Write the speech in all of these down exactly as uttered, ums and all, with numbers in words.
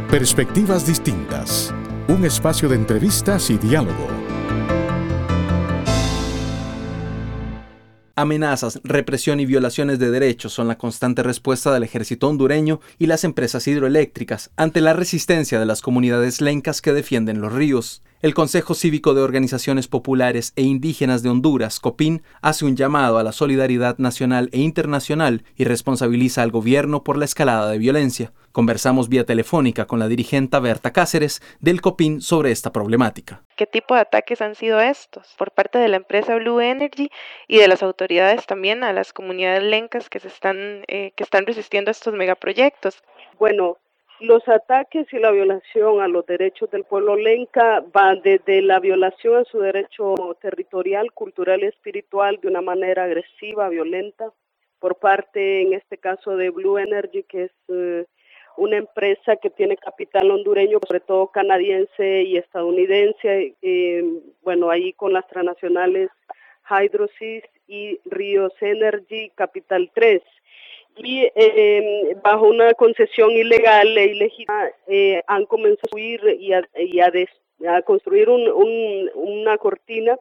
Perspectivas distintas. Un espacio de entrevistas y diálogo. Amenazas, represión y violaciones de derechos son la constante respuesta del ejército hondureño y las empresas hidroeléctricas ante la resistencia de las comunidades lencas que defienden los ríos. El Consejo Cívico de Organizaciones Populares e Indígenas de Honduras, COPIN, hace un llamado a la solidaridad nacional e internacional y responsabiliza al gobierno por la escalada de violencia. Conversamos vía telefónica con la dirigente Berta Cáceres del COPIN sobre esta problemática. ¿Qué tipo de ataques han sido estos por parte de la empresa Blue Energy y de las autoridades también a las comunidades lencas que se están eh, que están resistiendo a estos megaproyectos? Bueno, los ataques y la violación a los derechos del pueblo lenca van desde la violación a su derecho territorial, cultural y espiritual de una manera agresiva, violenta, por parte, en este caso, de Blue Energy, que es eh, una empresa que tiene capital hondureño, sobre todo canadiense y estadounidense, eh, bueno, ahí con las transnacionales Hydrosys y Ríos Energy, Capital tres. Y eh, bajo una concesión ilegal e ilegítima eh, han comenzado a subir y a, y a, des, a construir un, un, una cortina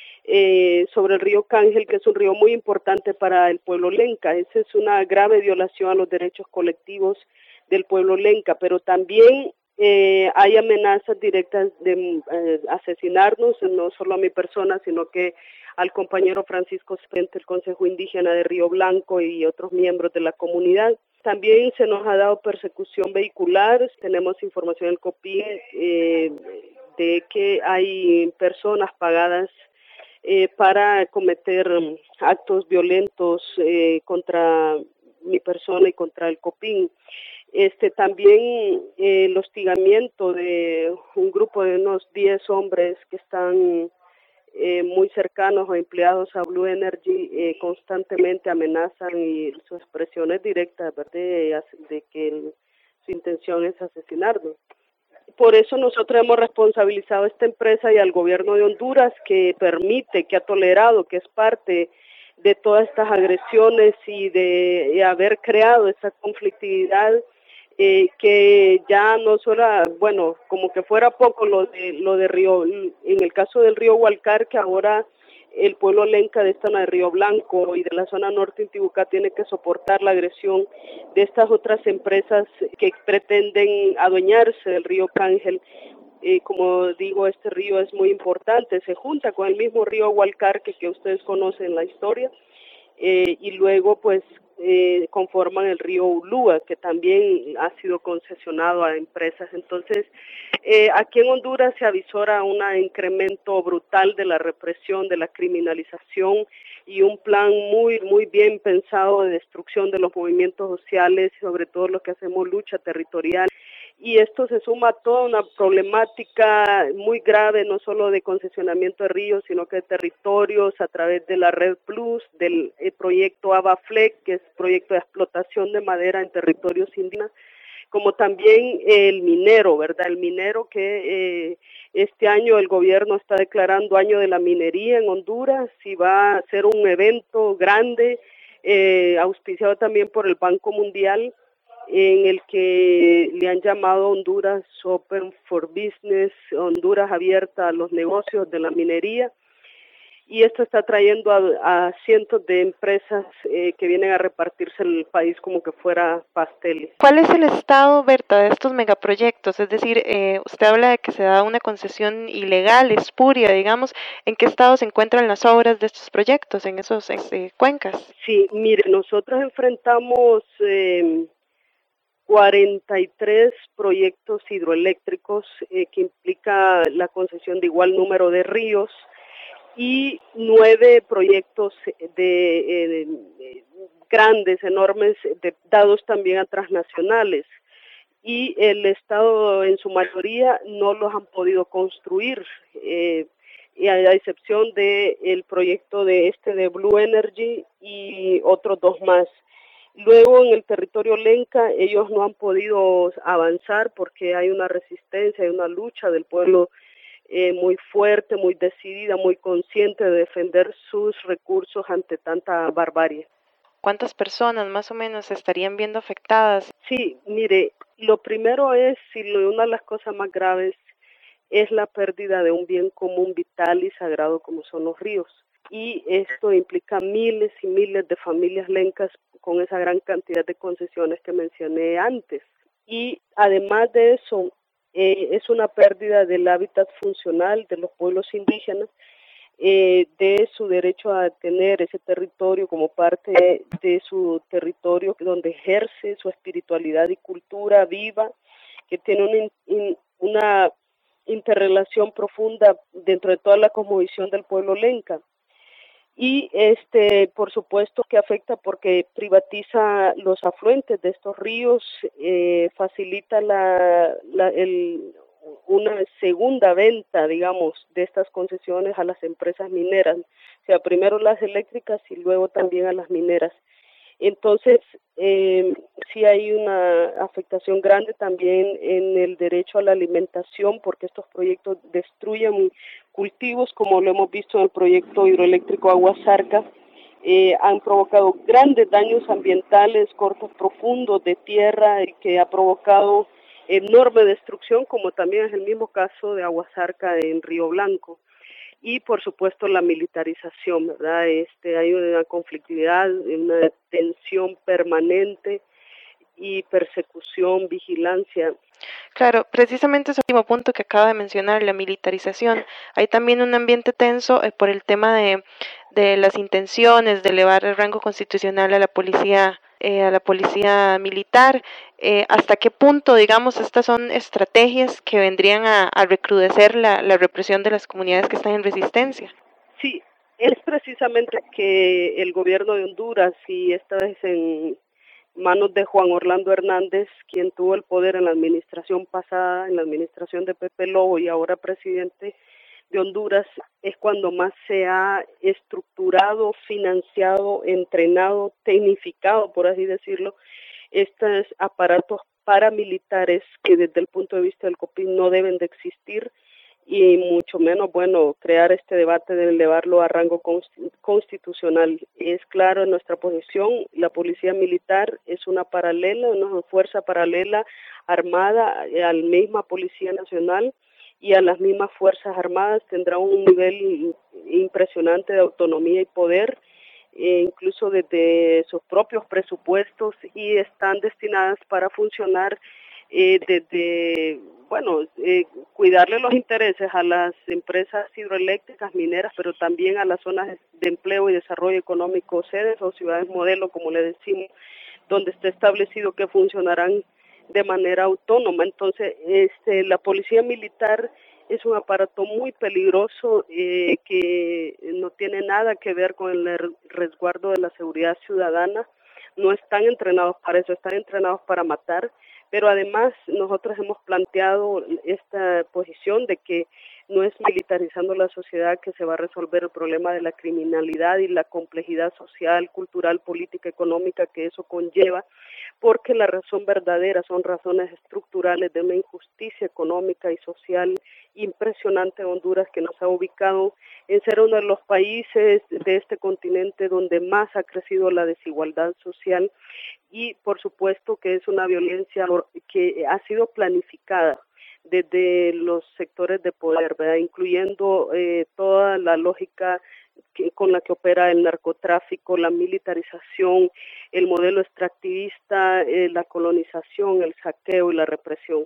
eh, sobre el río Cángel, que es un río muy importante para el pueblo lenca. Esa es una grave violación a los derechos colectivos del pueblo lenca, pero también eh, hay amenazas directas de eh, asesinarnos, no solo a mi persona, sino que al compañero Francisco Frente, el Consejo Indígena de Río Blanco y otros miembros de la comunidad. También se nos ha dado persecución vehicular. Tenemos información del COPIN eh, de que hay personas pagadas eh, para cometer actos violentos eh, contra mi persona y contra el COPIN. Este, también eh, el hostigamiento de un grupo de unos diez hombres que están Eh, muy cercanos o empleados a Blue Energy eh, constantemente amenazan y sus expresiones directas, ¿verdad?, de, de que el, su intención es asesinarnos. Por eso nosotros hemos responsabilizado a esta empresa y al gobierno de Honduras, que permite, que ha tolerado, que es parte de todas estas agresiones y de, de haber creado esa conflictividad. Eh, que ya no solo, bueno, como que fuera poco lo de lo de Río, en el caso del río Hualcar, que ahora el pueblo lenca de esta zona de Río Blanco y de la zona norte Intibucá tiene que soportar la agresión de estas otras empresas que pretenden adueñarse del río Cángel. Eh, como digo, este río es muy importante, se junta con el mismo río Hualcar que, que ustedes conocen la historia, eh, y luego pues Eh, conforman el río Ulúa, que también ha sido concesionado a empresas. Entonces, eh, aquí en Honduras se avisora un incremento brutal de la represión, de la criminalización y un plan muy, muy bien pensado de destrucción de los movimientos sociales, sobre todo lo que hacemos lucha territorial. Y esto se suma a toda una problemática muy grave, no solo de concesionamiento de ríos, sino que de territorios a través de la Red Plus, del proyecto ABAFLEC, que es proyecto de explotación de madera en territorios indígenas, como también el minero, ¿verdad? El minero que eh, este año el gobierno está declarando año de la minería en Honduras y va a ser un evento grande, eh, auspiciado también por el Banco Mundial, en el que le han llamado Honduras Open for Business, Honduras abierta a los negocios de la minería, y esto está trayendo a, a cientos de empresas eh, que vienen a repartirse el país como que fuera pasteles. ¿Cuál es el estado, Berta, de estos megaproyectos? Es decir, eh, usted habla de que se da una concesión ilegal, espuria, digamos. ¿En qué estado se encuentran las obras de estos proyectos, en esos eh, cuencas? Sí, mire, nosotros enfrentamos Eh, cuarenta y tres proyectos hidroeléctricos eh, que implica la concesión de igual número de ríos y nueve proyectos de, eh, de grandes, enormes, de, dados también a transnacionales. Y el Estado en su mayoría no los han podido construir, eh, y a, a excepción del proyecto de este de Blue Energy y otros dos más. Luego en el territorio lenca ellos no han podido avanzar porque hay una resistencia, hay una lucha del pueblo eh, muy fuerte, muy decidida, muy consciente de defender sus recursos ante tanta barbarie. ¿Cuántas personas más o menos estarían viendo afectadas? Sí, mire, Lo primero es, y una de las cosas más graves, es la pérdida de un bien común vital y sagrado como son los ríos. Y esto implica miles y miles de familias lencas con esa gran cantidad de concesiones que mencioné antes. Y además de eso, eh, es una pérdida del hábitat funcional de los pueblos indígenas, eh, de su derecho a tener ese territorio como parte de su territorio donde ejerce su espiritualidad y cultura viva, que tiene una, una interrelación profunda dentro de toda la cosmovisión del pueblo lenca. Y este, por supuesto que afecta porque privatiza los afluentes de estos ríos, eh, facilita la, la, el, una segunda venta, digamos, de estas concesiones a las empresas mineras, o sea, primero las eléctricas y luego también a las mineras. Entonces, eh, sí hay una afectación grande también en el derecho a la alimentación, porque estos proyectos destruyen cultivos, como lo hemos visto en el proyecto hidroeléctrico Aguasarca. Eh, han provocado grandes daños ambientales, cortes profundos de tierra, que ha provocado enorme destrucción, como también es el mismo caso de Aguasarca en Río Blanco. Y por supuesto la militarización, ¿verdad? Este, hay una conflictividad, una tensión permanente y persecución, vigilancia. Claro, precisamente ese último punto que acaba de mencionar, la militarización. Hay también un ambiente tenso eh, por el tema de, de las intenciones de elevar el rango constitucional a la policía, eh, a la policía militar. Eh, ¿Hasta qué punto, digamos, estas son estrategias que vendrían a, a recrudecer la, la represión de las comunidades que están en resistencia? Sí, es precisamente que el gobierno de Honduras, y esta vez en manos de Juan Orlando Hernández, quien tuvo el poder en la administración pasada, en la administración de Pepe Lobo y ahora presidente de Honduras, es cuando más se ha estructurado, financiado, entrenado, tecnificado, por así decirlo, estos aparatos paramilitares que desde el punto de vista del COPINH no deben de existir, y mucho menos, bueno, crear este debate de elevarlo a rango constitucional. Es claro en nuestra posición, la policía militar es una paralela, una fuerza paralela armada a la misma Policía Nacional y a las mismas Fuerzas Armadas, tendrá un nivel impresionante de autonomía y poder, e incluso desde sus propios presupuestos, y están destinadas para funcionar eh, desde, bueno, eh, cuidarle los intereses a las empresas hidroeléctricas, mineras, pero también a las zonas de empleo y desarrollo económico, sedes o ciudades modelo, como le decimos, donde está establecido que funcionarán de manera autónoma. Entonces, este, la policía militar es un aparato muy peligroso eh, que no tiene nada que ver con el resguardo de la seguridad ciudadana. No están entrenados para eso, están entrenados para matar, pero además nosotros hemos planteado esta posición de que no es militarizando la sociedad que se va a resolver el problema de la criminalidad y la complejidad social, cultural, política, económica que eso conlleva, porque la razón verdadera son razones estructurales de una injusticia económica y social impresionante en Honduras, que nos ha ubicado en ser uno de los países de este continente donde más ha crecido la desigualdad social, y por supuesto que es una violencia que ha sido planificada desde los sectores de poder, ¿verdad? Incluyendo eh, toda la lógica que, con la que opera el narcotráfico, la militarización, el modelo extractivista, eh, la colonización, el saqueo y la represión.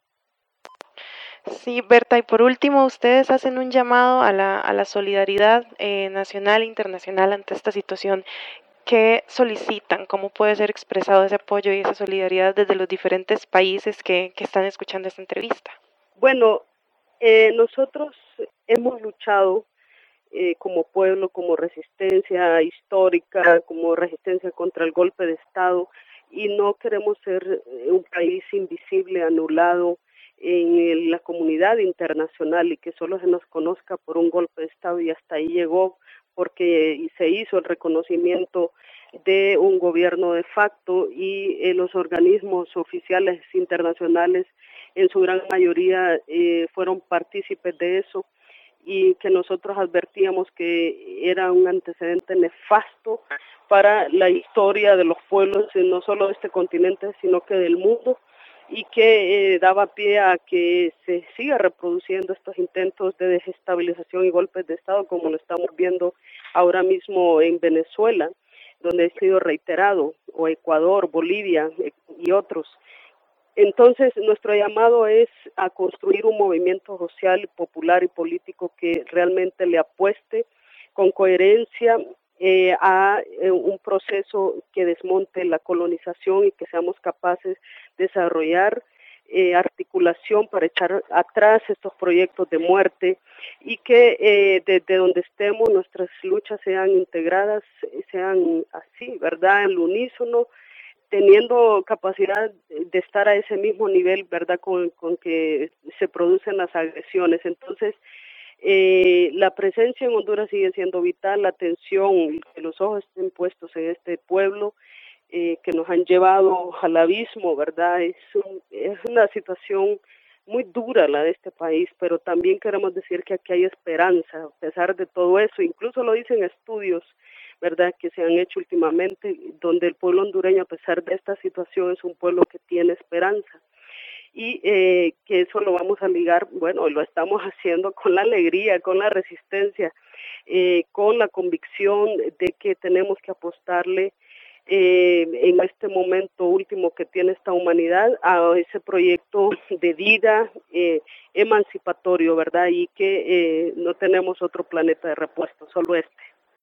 Sí, Berta, y por último, ustedes hacen un llamado a la, a la solidaridad eh, nacional e internacional ante esta situación. ¿Qué solicitan? ¿Cómo puede ser expresado ese apoyo y esa solidaridad desde los diferentes países que, que están escuchando esta entrevista? Bueno, eh, nosotros hemos luchado eh, como pueblo, como resistencia histórica, como resistencia contra el golpe de Estado, y no queremos ser un país invisible, anulado en la comunidad internacional y que solo se nos conozca por un golpe de Estado, y hasta ahí llegó porque se hizo el reconocimiento de un gobierno de facto, y eh, los organismos oficiales internacionales en su gran mayoría eh, fueron partícipes de eso, y que nosotros advertíamos que era un antecedente nefasto para la historia de los pueblos, no solo de este continente, sino que del mundo, y que eh, daba pie a que se siga reproduciendo estos intentos de desestabilización y golpes de Estado, como lo estamos viendo ahora mismo en Venezuela, donde ha sido reiterado, o Ecuador, Bolivia eh, y otros. Entonces, nuestro llamado es a construir un movimiento social, popular y político que realmente le apueste con coherencia eh, a eh, un proceso que desmonte la colonización y que seamos capaces de desarrollar eh, articulación para echar atrás estos proyectos de muerte y que eh, desde donde estemos nuestras luchas sean integradas, sean así, ¿verdad?, en el unísono, teniendo capacidad de estar a ese mismo nivel, ¿verdad?, con, con que se producen las agresiones. Entonces, eh, la presencia en Honduras sigue siendo vital, la atención, que los ojos estén puestos en este pueblo, eh, que nos han llevado al abismo, ¿verdad? Es, un, es una situación muy dura la de este país, pero también queremos decir que aquí hay esperanza, a pesar de todo eso, incluso lo dicen estudios, ¿verdad?, que se han hecho últimamente, donde el pueblo hondureño, a pesar de esta situación, es un pueblo que tiene esperanza. Y eh, que eso lo vamos a ligar, bueno, lo estamos haciendo con la alegría, con la resistencia, eh, con la convicción de que tenemos que apostarle eh, en este momento último que tiene esta humanidad a ese proyecto de vida eh, emancipatorio, ¿verdad? Y que eh, no tenemos otro planeta de repuesto, solo este.